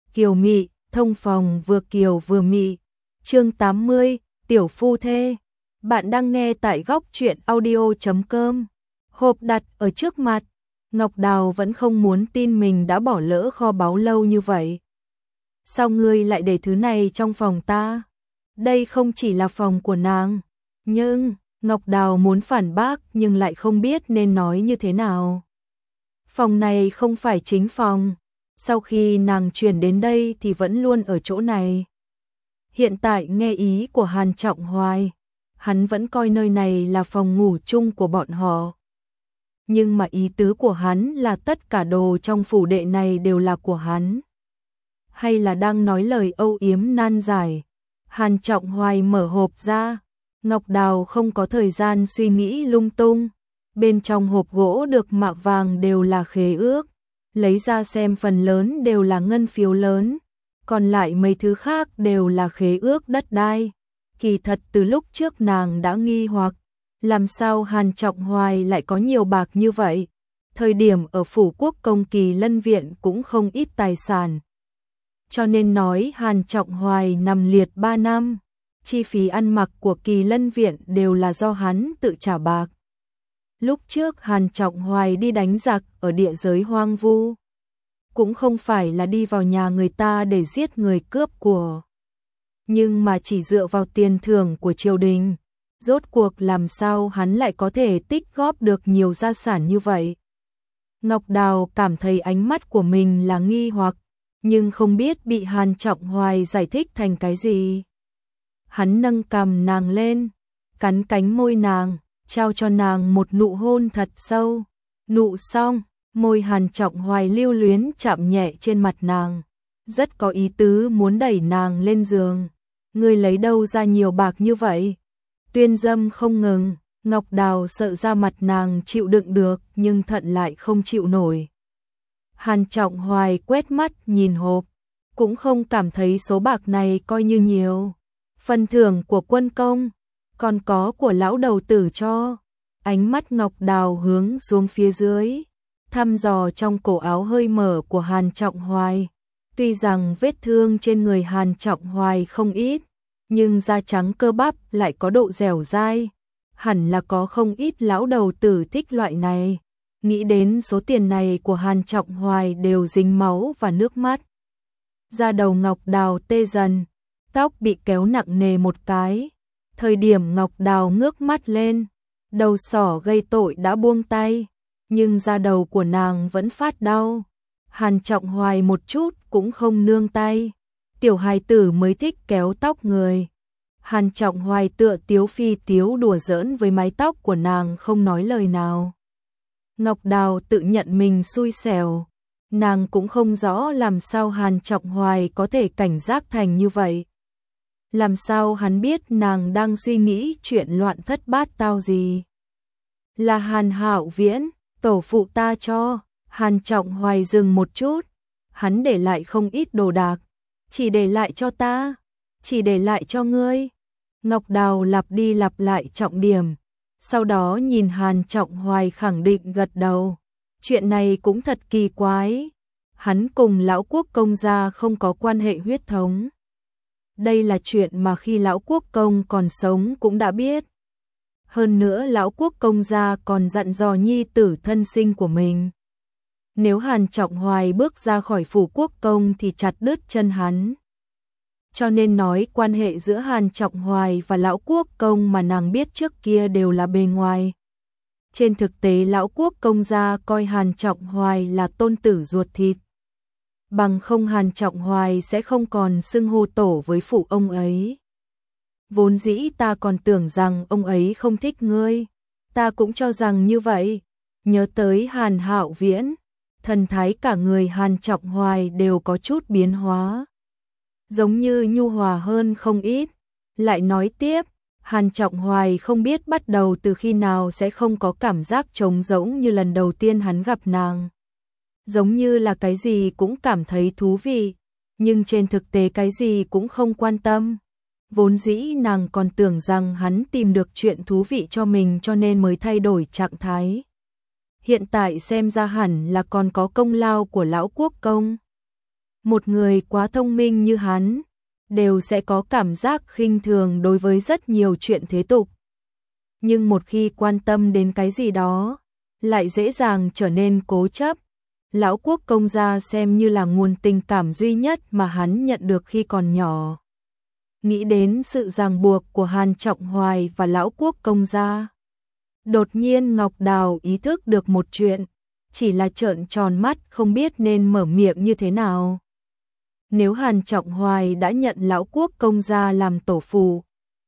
kiều mị, thông phòng vừa kiều vừa mị. Chương 80, tiểu phu thê. Bạn đang nghe tại góc truyện audio.com. Hộp đặt ở trước mặt, Ngọc Đào vẫn không muốn tin mình đã bỏ lỡ kho báu lâu như vậy. Sao ngươi lại để thứ này trong phòng ta? Đây không chỉ là phòng của nàng. Nhưng, Ngọc Đào muốn phản bác nhưng lại không biết nên nói như thế nào. Phòng này không phải chính phòng. Sau khi nàng chuyển đến đây thì vẫn luôn ở chỗ này. Hiện tại nghe ý của Hàn Trọng Hoài, hắn vẫn coi nơi này là phòng ngủ chung của bọn họ. Nhưng mà ý tứ của hắn là tất cả đồ trong phủ đệ này đều là của hắn. Hay là đang nói lời âu yếm nan giải? Hàn Trọng Hoài mở hộp ra, Ngọc Đào không có thời gian suy nghĩ lung tung. Bên trong hộp gỗ được mạ vàng đều là khế ước, lấy ra xem phần lớn đều là ngân phiếu lớn, còn lại mấy thứ khác đều là khế ước đất đai. Kỳ thật từ lúc trước nàng đã nghi hoặc, làm sao Hàn Trọng Hoài lại có nhiều bạc như vậy? Thời điểm ở phủ quốc công Kỳ Lân Viện cũng không ít tài sản. Cho nên nói Hàn Trọng Hoài nằm liệt 3 năm, chi phí ăn mặc của Kỳ Lân Viện đều là do hắn tự trả bạc. Lúc trước Hàn Trọng Hoài đi đánh giặc ở địa giới hoang vu, cũng không phải là đi vào nhà người ta để giết người cướp của, nhưng mà chỉ dựa vào tiền thưởng của triều đình. Rốt cuộc làm sao hắn lại có thể tích góp được nhiều gia sản như vậy? Ngọc Đào cảm thấy ánh mắt của mình là nghi hoặc, nhưng không biết bị Hàn Trọng Hoài giải thích thành cái gì. Hắn nâng cằm nàng lên, cắn cánh môi nàng, trao cho nàng một nụ hôn thật sâu. Nụ xong, môi Hàn Trọng Hoài lưu luyến chạm nhẹ trên mặt nàng, rất có ý tứ muốn đẩy nàng lên giường. Ngươi lấy đâu ra nhiều bạc như vậy? Tuyên dâm không ngừng, Ngọc Đào sợ da mặt nàng chịu đựng được nhưng thận lại không chịu nổi. Hàn Trọng Hoài quét mắt nhìn hộp, cũng không cảm thấy số bạc này coi như nhiều. Phần thưởng của quân công, còn có của lão đầu tử cho. Ánh mắt Ngọc Đào hướng xuống phía dưới, thăm dò trong cổ áo hơi mở của Hàn Trọng Hoài. Tuy rằng vết thương trên người Hàn Trọng Hoài không ít, nhưng da trắng cơ bắp lại có độ dẻo dai. Hẳn là có không ít lão đầu tử thích loại này. Nghĩ đến số tiền này của Hàn Trọng Hoài đều dính máu và nước mắt. Da đầu Ngọc Đào tê dần, tóc bị kéo nặng nề một cái. Thời điểm Ngọc Đào ngước mắt lên, đầu sỏ gây tội đã buông tay, nhưng da đầu của nàng vẫn phát đau. Hàn Trọng Hoài một chút cũng không nương tay. Tiểu hài tử mới thích kéo tóc người. Hàn Trọng Hoài tựa tiếu phi tiếu đùa giỡn với mái tóc của nàng không nói lời nào. Ngọc Đào tự nhận mình xui xẻo. Nàng cũng không rõ làm sao Hàn Trọng Hoài có thể cảnh giác thành như vậy. Làm sao hắn biết nàng đang suy nghĩ chuyện loạn thất bát tao gì? Là Hàn Hạo Viễn, tổ phụ ta cho. Hàn Trọng Hoài dừng một chút. Hắn để lại không ít đồ đạc. Chỉ để lại cho ta, chỉ để lại cho ngươi. Ngọc Đào lặp đi lặp lại trọng điểm, sau đó nhìn Hàn Trọng Hoài khẳng định gật đầu. Chuyện này cũng thật kỳ quái, hắn cùng lão quốc công gia không có quan hệ huyết thống. Đây là chuyện mà khi lão quốc công còn sống cũng đã biết. Hơn nữa lão quốc công gia còn dặn dò nhi tử thân sinh của mình. Nếu Hàn Trọng Hoài bước ra khỏi phủ quốc công thì chặt đứt chân hắn. Cho nên nói quan hệ giữa Hàn Trọng Hoài và lão quốc công mà nàng biết trước kia đều là bề ngoài. Trên thực tế lão quốc công gia coi Hàn Trọng Hoài là tôn tử ruột thịt. Bằng không Hàn Trọng Hoài sẽ không còn xưng hô tổ với phụ ông ấy. Vốn dĩ ta còn tưởng rằng ông ấy không thích ngươi. Ta cũng cho rằng như vậy. Nhớ tới Hàn Hạo Viễn, thần thái cả người Hàn Trọng Hoài đều có chút biến hóa, giống như nhu hòa hơn không ít. Lại nói tiếp, Hàn Trọng Hoài không biết bắt đầu từ khi nào sẽ không có cảm giác trống rỗng như lần đầu tiên hắn gặp nàng. Giống như là cái gì cũng cảm thấy thú vị, nhưng trên thực tế cái gì cũng không quan tâm. Vốn dĩ nàng còn tưởng rằng hắn tìm được chuyện thú vị cho mình cho nên mới thay đổi trạng thái. Hiện tại xem ra hẳn là còn có công lao của lão quốc công. Một người quá thông minh như hắn, đều sẽ có cảm giác khinh thường đối với rất nhiều chuyện thế tục. Nhưng một khi quan tâm đến cái gì đó, lại dễ dàng trở nên cố chấp. Lão Quốc công gia xem như là nguồn tình cảm duy nhất mà hắn nhận được khi còn nhỏ. Nghĩ đến sự ràng buộc của Hàn Trọng Hoài và Lão Quốc công gia. Đột nhiên Ngọc Đào ý thức được một chuyện, chỉ là trợn tròn mắt không biết nên mở miệng như thế nào. Nếu Hàn Trọng Hoài đã nhận Lão Quốc công gia làm tổ phụ,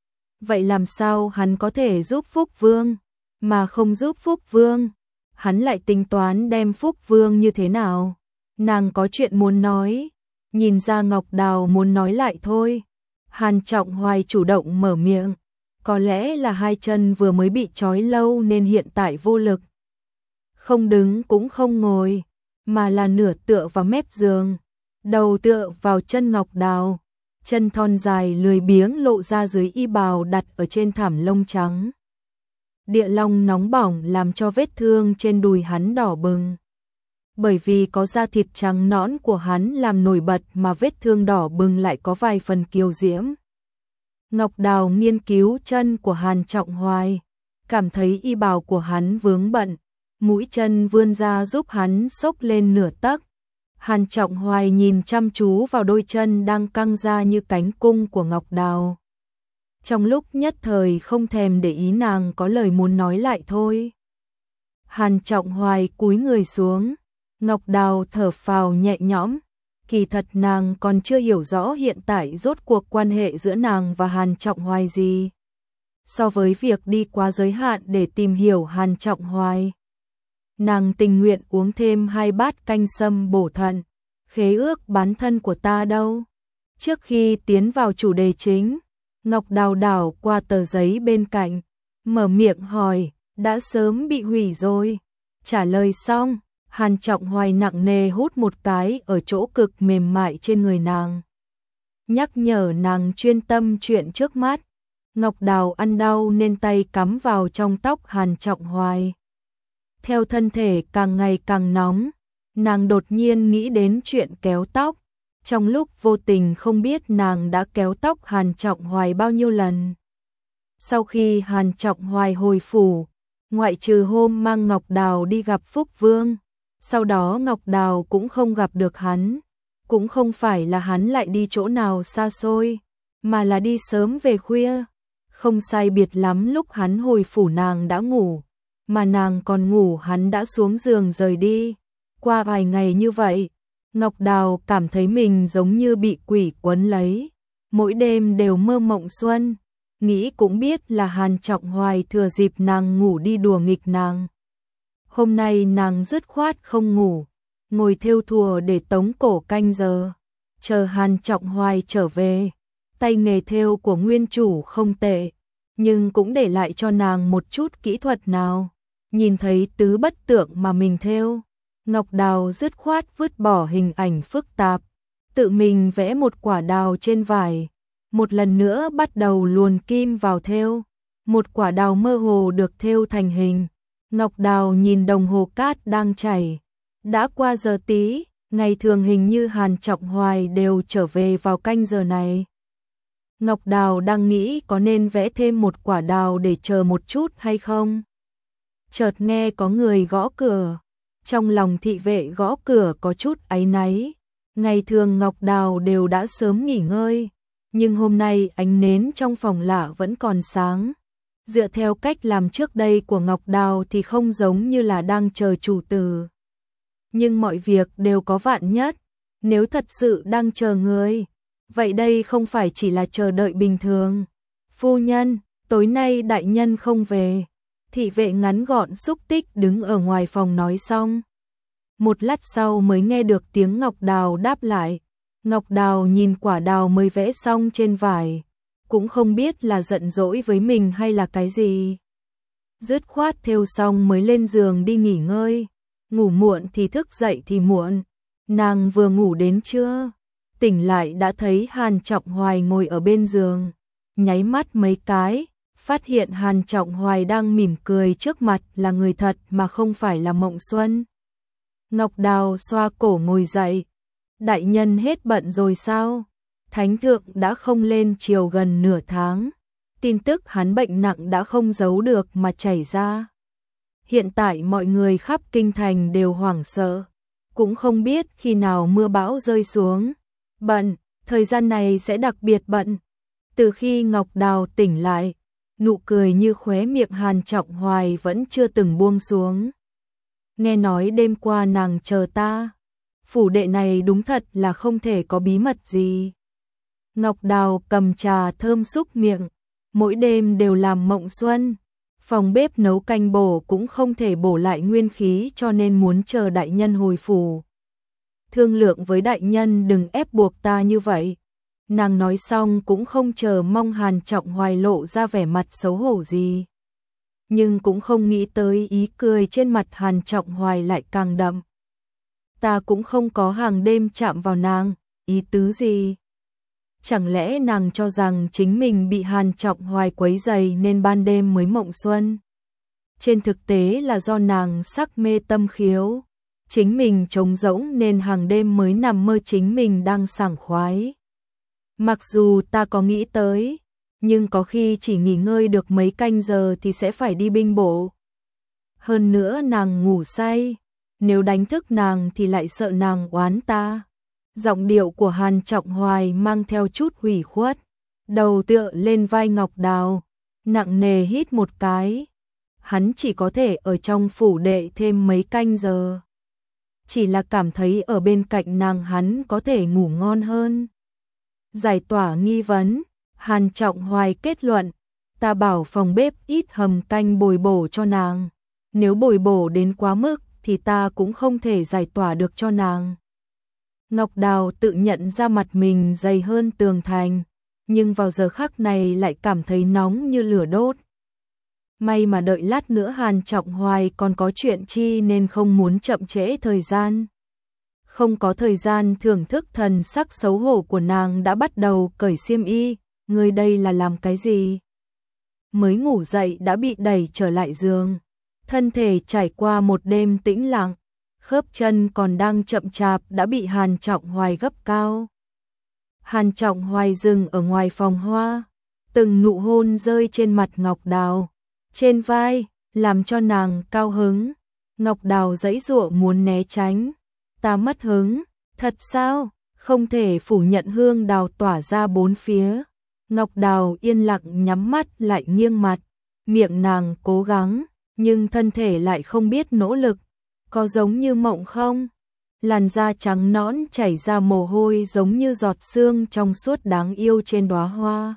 vậy làm sao hắn có thể giúp Phúc Vương, mà không giúp Phúc Vương? Hắn lại tính toán đem Phúc Vương như thế nào? Nàng có chuyện muốn nói, nhìn ra Ngọc Đào muốn nói lại thôi. Hàn Trọng Hoài chủ động mở miệng, có lẽ là hai chân vừa mới bị trói lâu nên hiện tại vô lực. Không đứng cũng không ngồi, mà là nửa tựa vào mép giường, đầu tựa vào chân Ngọc Đào, chân thon dài lười biếng lộ ra dưới y bào đặt ở trên thảm lông trắng. Địa long nóng bỏng làm cho vết thương trên đùi hắn đỏ bừng. Bởi vì có da thịt trắng nõn của hắn làm nổi bật mà vết thương đỏ bừng lại có vài phần kiêu diễm. Ngọc Đào nghiên cứu chân của Hàn Trọng Hoài, cảm thấy y bào của hắn vướng bận, mũi chân vươn ra giúp hắn xốc lên nửa tấc. Hàn Trọng Hoài nhìn chăm chú vào đôi chân đang căng ra như cánh cung của Ngọc Đào. Trong lúc nhất thời không thèm để ý nàng có lời muốn nói lại thôi. Hàn Trọng Hoài cúi người xuống, Ngọc Đào thở phào nhẹ nhõm. Kỳ thật nàng còn chưa hiểu rõ hiện tại rốt cuộc quan hệ giữa nàng và Hàn Trọng Hoài gì. So với việc đi qua giới hạn để tìm hiểu Hàn Trọng Hoài, nàng tình nguyện uống thêm 2 bát canh sâm bổ thận. Khế ước bán thân của ta đâu? Trước khi tiến vào chủ đề chính, Ngọc Đào đảo qua tờ giấy bên cạnh, mở miệng hỏi, đã sớm bị hủy rồi. Trả lời xong, Hàn Trọng Hoài nặng nề hút một cái ở chỗ cực mềm mại trên người nàng. Nhắc nhở nàng chuyên tâm chuyện trước mắt. Ngọc Đào ăn đau nên tay cắm vào trong tóc Hàn Trọng Hoài. Theo thân thể càng ngày càng nóng, nàng đột nhiên nghĩ đến chuyện kéo tóc. Trong lúc vô tình không biết nàng đã kéo tóc Hàn Trọng Hoài bao nhiêu lần. Sau khi Hàn Trọng Hoài hồi phủ, ngoại trừ hôm mang Ngọc Đào đi gặp Phúc Vương, sau đó Ngọc Đào cũng không gặp được hắn. Cũng không phải là hắn lại đi chỗ nào xa xôi, mà là đi sớm về khuya. Không sai biệt lắm lúc hắn hồi phủ nàng đã ngủ, mà nàng còn ngủ hắn đã xuống giường rời đi. Qua vài ngày như vậy, Ngọc Đào cảm thấy mình giống như bị quỷ quấn lấy, mỗi đêm đều mơ mộng xuân, nghĩ cũng biết là Hàn Trọng Hoài thừa dịp nàng ngủ đi đùa nghịch nàng. Hôm nay nàng dứt khoát không ngủ, ngồi thêu thùa để tống cổ canh giờ, chờ Hàn Trọng Hoài trở về. Tay nghề thêu của nguyên chủ không tệ, nhưng cũng để lại cho nàng một chút kỹ thuật nào. Nhìn thấy tứ bất tượng mà mình thêu, Ngọc Đào dứt khoát vứt bỏ hình ảnh phức tạp, tự mình vẽ một quả đào trên vải, một lần nữa bắt đầu luồn kim vào thêu. Một quả đào mơ hồ được thêu thành hình. Ngọc Đào nhìn đồng hồ cát đang chảy, đã qua giờ tí, ngày thường hình như Hàn Trọng Hoài đều trở về vào canh giờ này. Ngọc Đào đang nghĩ có nên vẽ thêm một quả đào để chờ một chút hay không. Chợt nghe có người gõ cửa, trong lòng thị vệ gõ cửa có chút áy náy. Ngày thường Ngọc Đào đều đã sớm nghỉ ngơi, nhưng hôm nay ánh nến trong phòng lạ vẫn còn sáng. Dựa theo cách làm trước đây của Ngọc Đào thì không giống như là đang chờ chủ tử. Nhưng mọi việc đều có vạn nhất, nếu thật sự đang chờ người, vậy đây không phải chỉ là chờ đợi bình thường. Phu nhân, tối nay đại nhân không về. Thị vệ ngắn gọn xúc tích đứng ở ngoài phòng nói xong. Một lát sau mới nghe được tiếng Ngọc Đào đáp lại. Ngọc Đào nhìn quả đào mới vẽ xong trên vải, cũng không biết là giận dỗi với mình hay là cái gì. Dứt khoát thêu xong mới lên giường đi nghỉ ngơi. Ngủ muộn thì thức dậy thì muộn. Nàng vừa ngủ đến trưa, tỉnh lại đã thấy Hàn Trọng Hoài ngồi ở bên giường. Nháy mắt mấy cái, phát hiện Hàn Trọng Hoài đang mỉm cười trước mặt là người thật mà không phải là mộng xuân. Ngọc Đào xoa cổ ngồi dậy, Đại nhân hết bận rồi sao? Thánh thượng đã không lên triều gần nửa tháng. Tin tức hắn bệnh nặng đã không giấu được mà chảy ra. Hiện tại mọi người khắp kinh thành đều hoảng sợ, cũng không biết khi nào mưa bão rơi xuống. Bận, thời gian này sẽ đặc biệt bận. Từ khi Ngọc Đào tỉnh lại, nụ cười như khóe miệng Hàn Trọng Hoài vẫn chưa từng buông xuống. Nghe nói đêm qua nàng chờ ta. Phủ đệ này đúng thật là không thể có bí mật gì. Ngọc Đào cầm trà thơm xúc miệng, mỗi đêm đều làm mộng xuân. Phòng bếp nấu canh bổ cũng không thể bổ lại nguyên khí, cho nên muốn chờ đại nhân hồi phủ. Thương lượng với đại nhân đừng ép buộc ta như vậy. Nàng nói xong cũng không chờ mong Hàn Trọng Hoài lộ ra vẻ mặt xấu hổ gì. Nhưng cũng không nghĩ tới ý cười trên mặt Hàn Trọng Hoài lại càng đậm. Ta cũng không có hàng đêm chạm vào nàng, ý tứ gì? Chẳng lẽ nàng cho rằng chính mình bị Hàn Trọng Hoài quấy rầy nên ban đêm mới mộng xuân? Trên thực tế là do nàng sắc mê tâm khiếu, chính mình trống rỗng nên hàng đêm mới nằm mơ chính mình đang sảng khoái. Mặc dù ta có nghĩ tới, nhưng có khi chỉ nghỉ ngơi được mấy canh giờ thì sẽ phải đi binh bộ. Hơn nữa nàng ngủ say, nếu đánh thức nàng thì lại sợ nàng oán ta. Giọng điệu của Hàn Trọng Hoài mang theo chút hủy khuất, đầu tựa lên vai Ngọc Đào, nặng nề hít một cái. Hắn chỉ có thể ở trong phủ đệ thêm mấy canh giờ. Chỉ là cảm thấy ở bên cạnh nàng hắn có thể ngủ ngon hơn. Giải tỏa nghi vấn, Hàn Trọng Hoài kết luận, ta bảo phòng bếp ít hầm canh bồi bổ cho nàng. Nếu bồi bổ đến quá mức thì ta cũng không thể giải tỏa được cho nàng. Ngọc Đào tự nhận ra mặt mình dày hơn tường thành, nhưng vào giờ khắc này lại cảm thấy nóng như lửa đốt. May mà đợi lát nữa Hàn Trọng Hoài còn có chuyện chi nên không muốn chậm trễ thời gian. Không có thời gian thưởng thức thần sắc xấu hổ của nàng đã bắt đầu cởi xiêm y, ngươi đây là làm cái gì? Mới ngủ dậy đã bị đẩy trở lại giường, thân thể trải qua một đêm tĩnh lặng, khớp chân còn đang chậm chạp đã bị Hàn Trọng Hoài gấp cao. Hàn Trọng Hoài dừng ở ngoài phòng hoa, từng nụ hôn rơi trên mặt Ngọc Đào, trên vai, làm cho nàng cao hứng. Ngọc Đào giãy giụa muốn né tránh. Ta mất hứng, thật sao? Không thể phủ nhận hương đào tỏa ra bốn phía. Ngọc Đào yên lặng nhắm mắt lại nghiêng mặt, miệng nàng cố gắng, nhưng thân thể lại không biết nỗ lực. Có giống như mộng không? Làn da trắng nõn chảy ra mồ hôi giống như giọt sương trong suốt đáng yêu trên đóa hoa.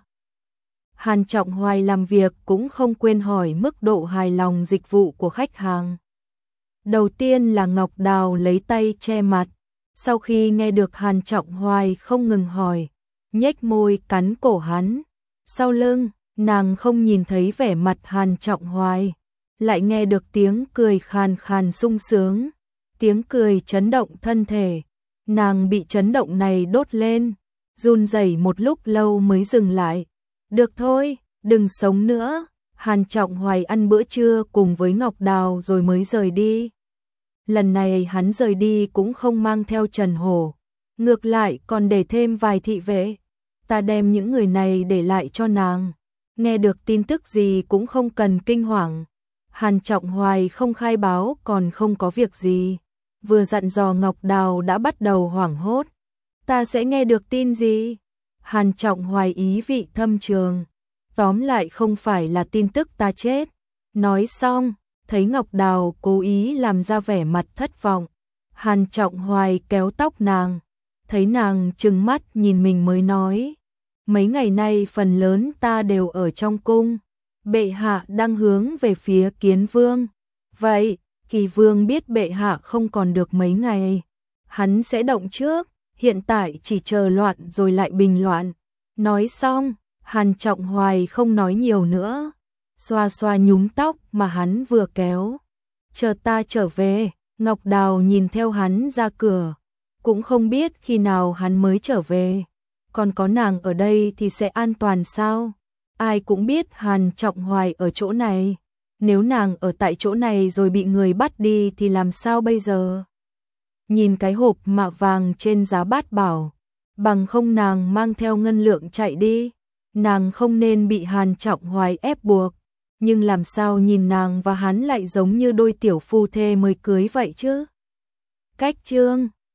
Hàn Trọng Hoài làm việc cũng không quên hỏi mức độ hài lòng dịch vụ của khách hàng. Đầu tiên là Ngọc Đào lấy tay che mặt, sau khi nghe được Hàn Trọng Hoài không ngừng hỏi, nhếch môi cắn cổ hắn. Sau lưng, nàng không nhìn thấy vẻ mặt Hàn Trọng Hoài, lại nghe được tiếng cười khàn khàn sung sướng, tiếng cười chấn động thân thể. Nàng bị chấn động này đốt lên, run rẩy một lúc lâu mới dừng lại. Được thôi, đừng sống nữa. Hàn Trọng Hoài ăn bữa trưa cùng với Ngọc Đào rồi mới rời đi. Lần này hắn rời đi cũng không mang theo Trần Hổ, ngược lại còn để thêm vài thị vệ. Ta đem những người này để lại cho nàng, nghe được tin tức gì cũng không cần kinh hoàng. Hàn Trọng Hoài không khai báo còn không có việc gì, vừa dặn dò Ngọc Đào đã bắt đầu hoảng hốt. Ta sẽ nghe được tin gì? Hàn Trọng Hoài ý vị thâm trường, tóm lại không phải là tin tức ta chết. Nói xong, thấy Ngọc Đào cố ý làm ra vẻ mặt thất vọng, Hàn Trọng Hoài kéo tóc nàng, thấy nàng trừng mắt nhìn mình mới nói, mấy ngày nay phần lớn ta đều ở trong cung, bệ hạ đang hướng về phía Kiến Vương. Vậy, Kỳ Vương biết bệ hạ không còn được mấy ngày, hắn sẽ động trước, hiện tại chỉ chờ loạn rồi lại bình loạn. Nói xong, Hàn Trọng Hoài không nói nhiều nữa, xoa xoa nhúm tóc mà hắn vừa kéo. Chờ ta trở về. Ngọc Đào nhìn theo hắn ra cửa, cũng không biết khi nào hắn mới trở về. Còn có nàng ở đây thì sẽ an toàn sao? Ai cũng biết Hàn Trọng Hoài ở chỗ này, nếu nàng ở tại chỗ này rồi bị người bắt đi thì làm sao bây giờ? nhìn cái hộp mạ vàng trên giá bát bảo, bằng không nàng mang theo ngân lượng chạy đi, nàng không nên bị Hàn Trọng Hoài ép buộc, nhưng làm sao nhìn nàng và hắn lại giống như đôi tiểu phu thê mới cưới vậy chứ? Cách chương